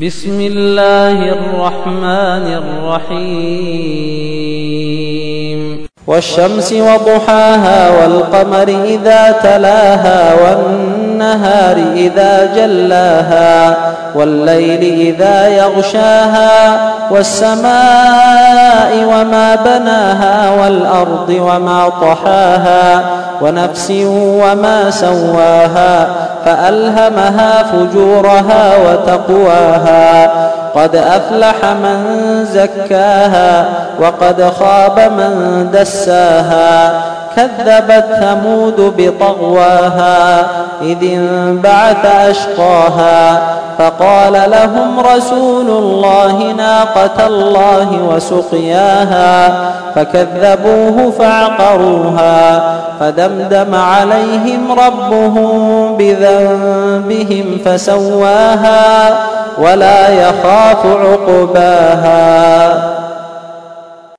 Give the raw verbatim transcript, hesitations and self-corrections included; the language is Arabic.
بسم الله الرحمن الرحيم والشمس وضحاها والقمر إذا تلاها والنهار إذا جلاها والليل إذا يغشاها والسماء وما بناها والأرض وما طحاها ونفس وما سواها فألهمها فجورها وتقواها قد أفلح من زكاها وقد خاب من دساها كذبت ثمود بطغواها إذ انبعث أشقاها فقال لهم رسول الله ناقة الله وسقياها فكذبوه فعقروها فدمدم عليهم ربهم بذنبهم فسواها ولا يخاف عقباها.